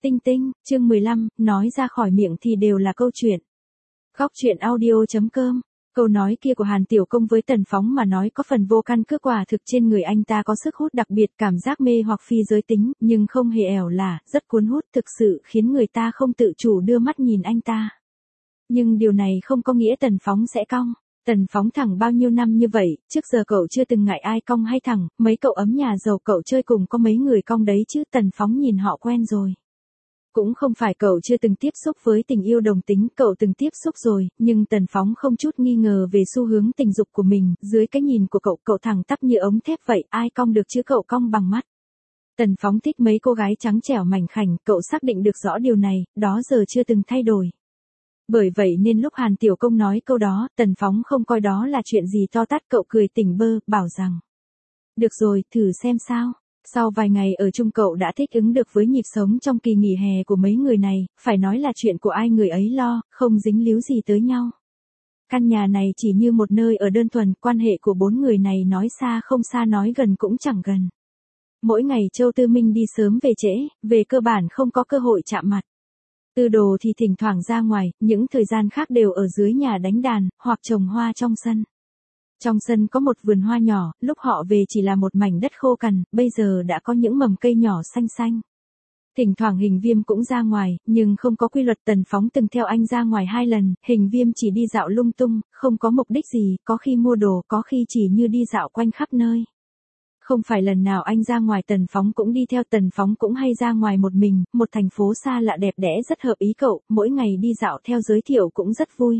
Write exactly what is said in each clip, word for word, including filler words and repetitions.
Tinh tinh, chương mười lăm, nói ra khỏi miệng thì đều là câu chuyện. Góc chuyện audio.com. Câu nói kia của Hàn Tiểu Công với Tần Phóng mà nói có phần vô căn cứ, quả thực trên người anh ta có sức hút đặc biệt, cảm giác mê hoặc phi giới tính, nhưng không hề ẻo lả, rất cuốn hút, thực sự khiến người ta không tự chủ đưa mắt nhìn anh ta. Nhưng điều này không có nghĩa Tần Phóng sẽ cong. Tần Phóng thẳng bao nhiêu năm như vậy, trước giờ cậu chưa từng ngại ai cong hay thẳng, mấy cậu ấm nhà giàu cậu chơi cùng có mấy người cong đấy chứ, Tần Phóng nhìn họ quen rồi. Cũng không phải cậu chưa từng tiếp xúc với tình yêu đồng tính, cậu từng tiếp xúc rồi, nhưng Tần Phóng không chút nghi ngờ về xu hướng tình dục của mình, dưới cái nhìn của cậu, cậu thẳng tắp như ống thép vậy, ai cong được chứ, cậu cong bằng mắt. Tần Phóng thích mấy cô gái trắng trẻo mảnh khảnh, cậu xác định được rõ điều này, đó giờ chưa từng thay đổi. Bởi vậy nên lúc Hàn Tiểu Công nói câu đó, Tần Phóng không coi đó là chuyện gì to tát, cậu cười tỉnh bơ, bảo rằng: được rồi, thử xem sao. Sau vài ngày ở chung cậu đã thích ứng được với nhịp sống trong kỳ nghỉ hè của mấy người này, phải nói là chuyện của ai người ấy lo, không dính líu gì tới nhau. Căn nhà này chỉ như một nơi ở đơn thuần, quan hệ của bốn người này nói xa không xa, nói gần cũng chẳng gần. Mỗi ngày Châu Tư Minh đi sớm về trễ, về cơ bản không có cơ hội chạm mặt. Tư Đồ thì thỉnh thoảng ra ngoài, những thời gian khác đều ở dưới nhà đánh đàn, hoặc trồng hoa trong sân. Trong sân có một vườn hoa nhỏ, lúc họ về chỉ là một mảnh đất khô cằn, bây giờ đã có những mầm cây nhỏ xanh xanh. Thỉnh thoảng Hình Viêm cũng ra ngoài, nhưng không có quy luật. Tần Phóng từng theo anh ra ngoài hai lần, Hình Viêm chỉ đi dạo lung tung, không có mục đích gì, có khi mua đồ, có khi chỉ như đi dạo quanh khắp nơi. Không phải lần nào anh ra ngoài Tần Phóng cũng đi theo, Tần Phóng cũng hay ra ngoài một mình, một thành phố xa lạ đẹp đẽ rất hợp ý cậu, mỗi ngày đi dạo theo giới thiệu cũng rất vui.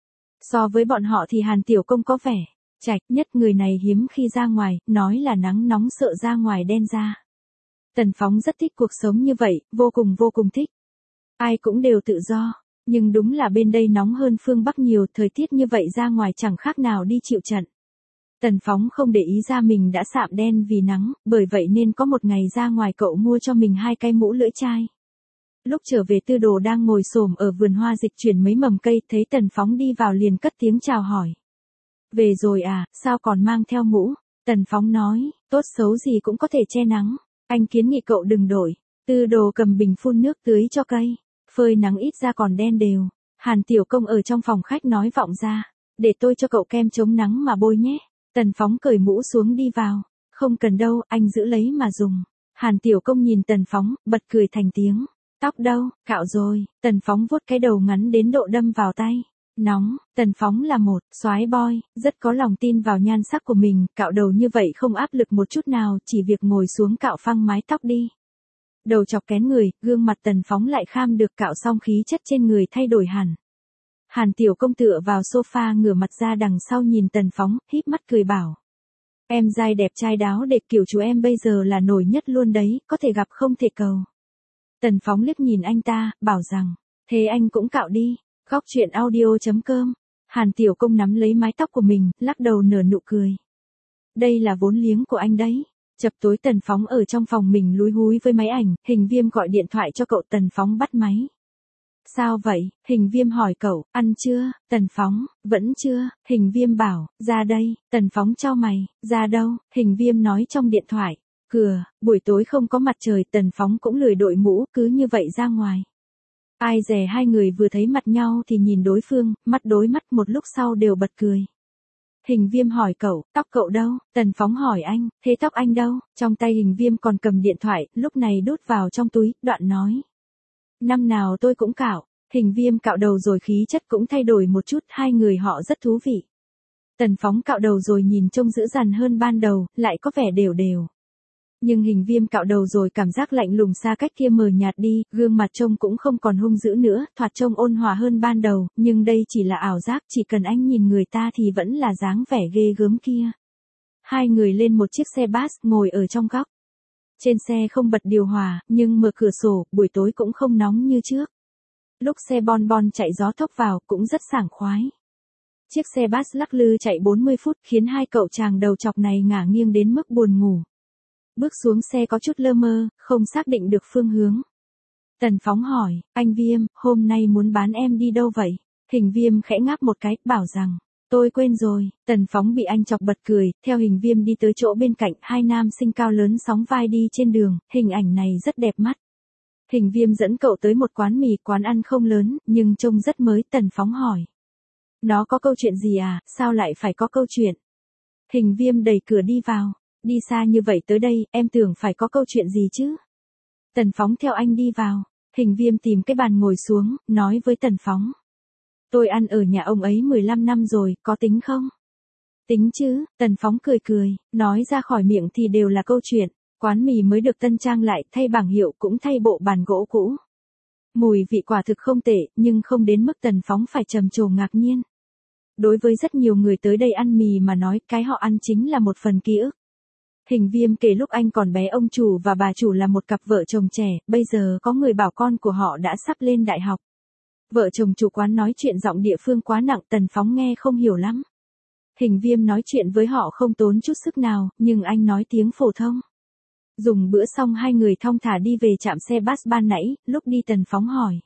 So với bọn họ thì Hàn Tiểu Công có vẻ chạch nhất, người này hiếm khi ra ngoài, nói là nắng nóng sợ ra ngoài đen da. Tần Phóng rất thích cuộc sống như vậy, vô cùng vô cùng thích. Ai cũng đều tự do, nhưng đúng là bên đây nóng hơn phương Bắc nhiều, thời tiết như vậy ra ngoài chẳng khác nào đi chịu trận. Tần Phóng không để ý ra mình đã sạm đen vì nắng, bởi vậy nên có một ngày ra ngoài cậu mua cho mình hai cái mũ lưỡi chai. Lúc trở về Tư Đồ đang ngồi xổm ở vườn hoa dịch chuyển mấy mầm cây, thấy Tần Phóng đi vào liền cất tiếng chào hỏi. Về rồi à, sao còn mang theo mũ? Tần Phóng nói, tốt xấu gì cũng có thể che nắng, anh kiến nghị cậu đừng đổi. Tư Đồ cầm bình phun nước tưới cho cây, phơi nắng ít ra còn đen đều. Hàn Tiểu Công ở trong phòng khách nói vọng ra, để tôi cho cậu kem chống nắng mà bôi nhé. Tần Phóng cởi mũ xuống đi vào, không cần đâu, anh giữ lấy mà dùng. Hàn Tiểu Công nhìn Tần Phóng, bật cười thành tiếng. Tóc đâu, cạo rồi. Tần Phóng vuốt cái đầu ngắn đến độ đâm vào tay. Nóng. Tần Phóng là một soái boy, rất có lòng tin vào nhan sắc của mình, cạo đầu như vậy không áp lực một chút nào, chỉ việc ngồi xuống cạo phăng mái tóc đi. Đầu chọc kén người, gương mặt Tần Phóng lại kham được cạo xong, khí chất trên người thay đổi hẳn. Hàn Tiểu Công tựa vào sofa ngửa mặt ra đằng sau nhìn Tần Phóng, híp mắt cười bảo. Em dai đẹp trai đáo để kiểu chú em bây giờ là nổi nhất luôn đấy, có thể gặp không thể cầu. Tần Phóng liếc nhìn anh ta, bảo rằng, thế anh cũng cạo đi. Góc chuyện audio.com. Hàn Tiểu Công nắm lấy mái tóc của mình, lắc đầu nở nụ cười. Đây là vốn liếng của anh đấy. Chập tối Tần Phóng ở trong phòng mình lúi húi với máy ảnh, Hình Viêm gọi điện thoại cho cậu. Tần Phóng bắt máy. Sao vậy? Hình Viêm hỏi cậu, ăn chưa? Tần Phóng, vẫn chưa. Hình Viêm bảo, ra đây. Tần Phóng chau mày, ra đâu? Hình Viêm nói trong điện thoại. Cửa, buổi tối không có mặt trời, Tần Phóng cũng lười đội mũ, cứ như vậy ra ngoài. Ai dè hai người vừa thấy mặt nhau thì nhìn đối phương, mắt đối mắt, một lúc sau đều bật cười. Hình Viêm hỏi cậu, tóc cậu đâu? Tần Phóng hỏi anh, thế tóc anh đâu? Trong tay Hình Viêm còn cầm điện thoại, lúc này đút vào trong túi, đoạn nói. Năm nào tôi cũng cạo. Hình Viêm cạo đầu rồi khí chất cũng thay đổi một chút, hai người họ rất thú vị. Tần Phóng cạo đầu rồi nhìn trông dữ dằn hơn ban đầu, lại có vẻ đều đều. Nhưng Hình Viêm cạo đầu rồi cảm giác lạnh lùng xa cách kia mờ nhạt đi, gương mặt trông cũng không còn hung dữ nữa, thoạt trông ôn hòa hơn ban đầu, nhưng đây chỉ là ảo giác, chỉ cần anh nhìn người ta thì vẫn là dáng vẻ ghê gớm kia. Hai người lên một chiếc xe bus, ngồi ở trong góc. Trên xe không bật điều hòa, nhưng mở cửa sổ, buổi tối cũng không nóng như trước. Lúc xe bon bon chạy gió thốc vào, cũng rất sảng khoái. Chiếc xe bus lắc lư chạy bốn mươi phút, khiến hai cậu chàng đầu chọc này ngả nghiêng đến mức buồn ngủ. Bước xuống xe có chút lơ mơ, không xác định được phương hướng. Tần Phóng hỏi, anh Viêm, hôm nay muốn bán em đi đâu vậy? Hình Viêm khẽ ngáp một cái, bảo rằng, tôi quên rồi. Tần Phóng bị anh chọc bật cười, theo Hình Viêm đi tới chỗ bên cạnh, hai nam sinh cao lớn sóng vai đi trên đường, hình ảnh này rất đẹp mắt. Hình Viêm dẫn cậu tới một quán mì, quán ăn không lớn, nhưng trông rất mới. Tần Phóng hỏi. Nó có câu chuyện gì à, sao lại phải có câu chuyện? Hình Viêm đẩy cửa đi vào. Đi xa như vậy tới đây, em tưởng phải có câu chuyện gì chứ? Tần Phóng theo anh đi vào. Hình Viêm tìm cái bàn ngồi xuống, nói với Tần Phóng. Tôi ăn ở nhà ông ấy mười lăm năm rồi, có tính không? Tính chứ, Tần Phóng cười cười, nói ra khỏi miệng thì đều là câu chuyện. Quán mì mới được tân trang lại, thay bảng hiệu cũng thay bộ bàn gỗ cũ. Mùi vị quả thực không tệ, nhưng không đến mức Tần Phóng phải trầm trồ ngạc nhiên. Đối với rất nhiều người tới đây ăn mì mà nói, cái họ ăn chính là một phần ký ức. Hình Viêm kể lúc anh còn bé, ông chủ và bà chủ là một cặp vợ chồng trẻ, bây giờ có người bảo con của họ đã sắp lên đại học. Vợ chồng chủ quán nói chuyện giọng địa phương quá nặng, Tần Phóng nghe không hiểu lắm. Hình Viêm nói chuyện với họ không tốn chút sức nào, nhưng anh nói tiếng phổ thông. Dùng bữa xong hai người thong thả đi về trạm xe bus ban nãy, lúc đi Tần Phóng hỏi.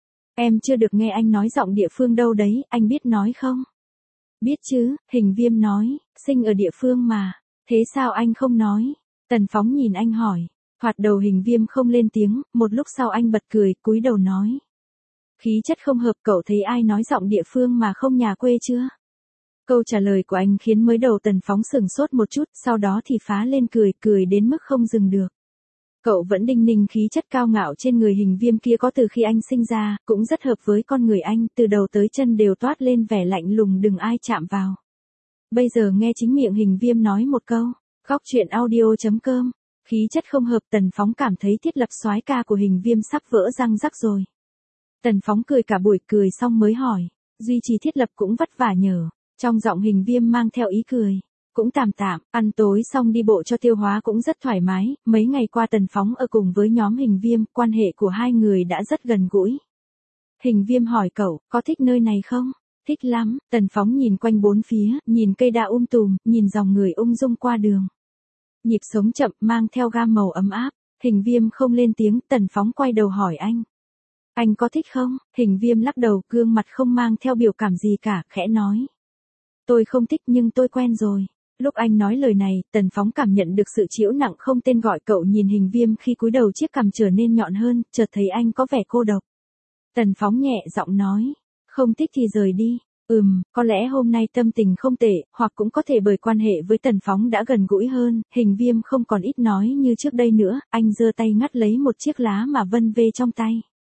Em chưa được nghe anh nói giọng địa phương đâu đấy, anh biết nói không? Biết chứ, Hình Viêm nói, sinh ở địa phương mà, thế sao anh không nói? Tần Phóng nhìn anh hỏi, thoạt đầu Hình Viêm không lên tiếng, một lúc sau anh bật cười, cúi đầu nói. Khí chất không hợp, cậu thấy ai nói giọng địa phương mà không nhà quê chưa? Câu trả lời của anh khiến mới đầu Tần Phóng sửng sốt một chút, sau đó thì phá lên cười, cười đến mức không dừng được. Cậu vẫn đinh ninh khí chất cao ngạo trên người Hình Viêm kia có từ khi anh sinh ra, cũng rất hợp với con người anh, từ đầu tới chân đều toát lên vẻ lạnh lùng đừng ai chạm vào. Bây giờ nghe chính miệng Hình Viêm nói một câu, góc chuyện audio chấm com, khí chất không hợp, Tần Phóng cảm thấy thiết lập soái ca của Hình Viêm sắp vỡ răng rắc rồi. Tần Phóng cười cả buổi, cười xong mới hỏi, duy trì thiết lập cũng vất vả nhờ. Trong giọng Hình Viêm mang theo ý cười. Cũng tạm tạm, ăn tối xong đi bộ cho tiêu hóa cũng rất thoải mái, mấy ngày qua Tần Phóng ở cùng với nhóm Hình Viêm, quan hệ của hai người đã rất gần gũi. Hình Viêm hỏi cậu, có thích nơi này không? Thích lắm, Tần Phóng nhìn quanh bốn phía, nhìn cây đa um tùm, nhìn dòng người ung dung qua đường. Nhịp sống chậm, mang theo gam màu ấm áp. Hình Viêm không lên tiếng, Tần Phóng quay đầu hỏi anh. Anh có thích không? Hình Viêm lắc đầu, gương mặt không mang theo biểu cảm gì cả, khẽ nói. Tôi không thích nhưng tôi quen rồi. Lúc anh nói lời này, Tần Phóng cảm nhận được sự trĩu nặng không tên gọi. Cậu nhìn Hình Viêm khi cúi đầu, chiếc cằm trở nên nhọn hơn, chợt thấy anh có vẻ cô độc. Tần Phóng nhẹ giọng nói, không thích thì rời đi. Ừm, có lẽ hôm nay tâm tình không tệ, hoặc cũng có thể bởi quan hệ với Tần Phóng đã gần gũi hơn, Hình Viêm không còn ít nói như trước đây nữa, anh giơ tay ngắt lấy một chiếc lá mà vân vê trong tay.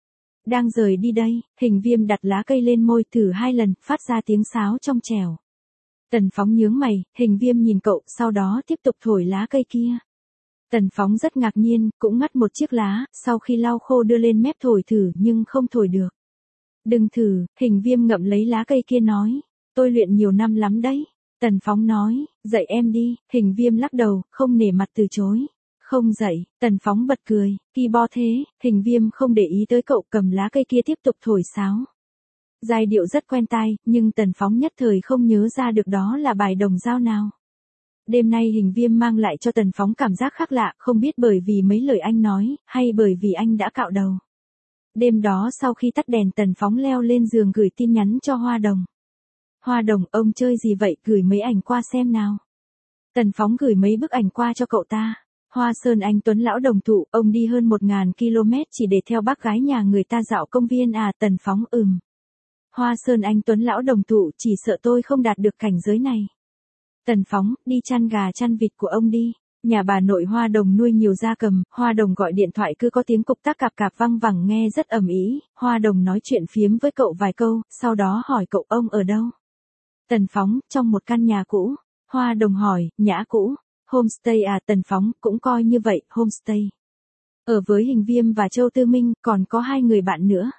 Đang rời đi đây, Hình Viêm đặt lá cây lên môi thử hai lần, phát ra tiếng sáo trong trẻo. Tần Phóng nhướng mày, Hình Viêm nhìn cậu, sau đó tiếp tục thổi lá cây kia. Tần Phóng rất ngạc nhiên, cũng ngắt một chiếc lá, sau khi lau khô đưa lên mép thổi thử nhưng không thổi được. Đừng thử, Hình Viêm ngậm lấy lá cây kia nói, tôi luyện nhiều năm lắm đấy. Tần Phóng nói, dạy em đi, Hình Viêm lắc đầu, không nể mặt từ chối. Không dạy, Tần Phóng bật cười, khi bo thế, Hình Viêm không để ý tới cậu, cầm lá cây kia tiếp tục thổi sáo. Giai điệu rất quen tai, nhưng Tần Phóng nhất thời không nhớ ra được đó là bài đồng dao nào. Đêm nay Hình Viêm mang lại cho Tần Phóng cảm giác khác lạ, không biết bởi vì mấy lời anh nói, hay bởi vì anh đã cạo đầu. Đêm đó sau khi tắt đèn, Tần Phóng leo lên giường gửi tin nhắn cho Hoa Đồng. Hoa Đồng, ông chơi gì vậy, gửi mấy ảnh qua xem nào. Tần Phóng gửi mấy bức ảnh qua cho cậu ta. Hoa Sơn anh Tuấn lão đồng thụ, ông đi hơn một nghìn ki lô mét chỉ để theo bác gái nhà người ta dạo công viên à? Tần Phóng ừm. Hoa Sơn anh Tuấn lão đồng thụ, chỉ sợ tôi không đạt được cảnh giới này. Tần Phóng, đi chăn gà chăn vịt của ông đi. Nhà bà nội Hoa Đồng nuôi nhiều gia cầm, Hoa Đồng gọi điện thoại cứ có tiếng cục tắc cạp cạp văng vẳng nghe rất ầm ĩ. Hoa Đồng nói chuyện phiếm với cậu vài câu, sau đó hỏi cậu ông ở đâu. Tần Phóng, trong một căn nhà cũ. Hoa Đồng hỏi, nhã cũ, homestay à? Tần Phóng, cũng coi như vậy, homestay. Ở với Hình Viêm và Châu Tư Minh, còn có hai người bạn nữa.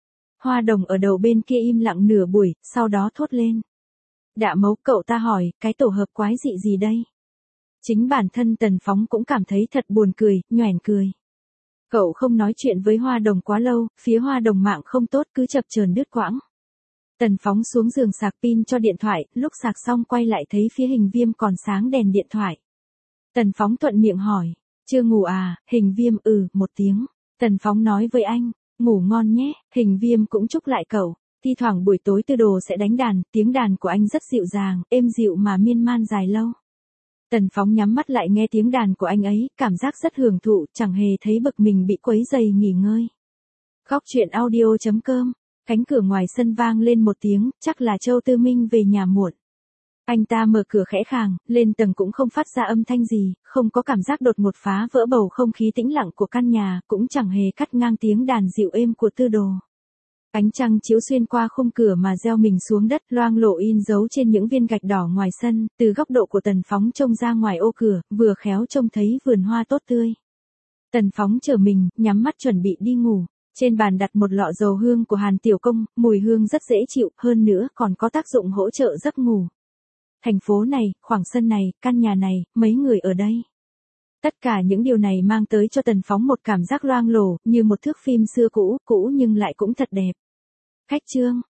Hoa Đồng ở đầu bên kia im lặng nửa buổi, sau đó thốt lên. Đạ mấu, cậu ta hỏi, cái tổ hợp quái dị gì đây? Chính bản thân Tần Phóng cũng cảm thấy thật buồn cười, nhoẻn cười. Cậu không nói chuyện với Hoa Đồng quá lâu, phía Hoa Đồng mạng không tốt cứ chập chờn đứt quãng. Tần Phóng xuống giường sạc pin cho điện thoại, lúc sạc xong quay lại thấy phía Hình Viêm còn sáng đèn điện thoại. Tần Phóng thuận miệng hỏi, chưa ngủ à? Hình Viêm ừ, một tiếng. Tần Phóng nói với anh, ngủ ngon nhé. Hình Viêm cũng chúc lại cậu. Thi thoảng buổi tối Tư Đồ sẽ đánh đàn, tiếng đàn của anh rất dịu dàng, êm dịu mà miên man dài lâu. Tần Phóng nhắm mắt lại nghe tiếng đàn của anh ấy, cảm giác rất hưởng thụ, chẳng hề thấy bực mình bị quấy rầy nghỉ ngơi. Góc truyện audio chấm com. Cánh cửa ngoài sân vang lên một tiếng, chắc là Châu Tư Minh về nhà muộn. Anh ta mở cửa khẽ khàng, lên tầng cũng không phát ra âm thanh gì, không có cảm giác đột ngột phá vỡ bầu không khí tĩnh lặng của căn nhà, cũng chẳng hề cắt ngang tiếng đàn dịu êm của Tư Đồ. Ánh trăng chiếu xuyên qua khung cửa mà gieo mình xuống đất, loang lổ in dấu trên những viên gạch đỏ ngoài sân, từ góc độ của Tần Phóng trông ra ngoài ô cửa, vừa khéo trông thấy vườn hoa tốt tươi. Tần Phóng trở mình, nhắm mắt chuẩn bị đi ngủ. Trên bàn đặt một lọ dầu hương của Hàn Tiểu Công, mùi hương rất dễ chịu, hơn nữa còn có tác dụng hỗ trợ giấc ngủ. Thành phố này, khoảng sân này, căn nhà này, mấy người ở đây. Tất cả những điều này mang tới cho Tần Phóng một cảm giác loang lổ, như một thước phim xưa cũ, cũ nhưng lại cũng thật đẹp. Khách chương.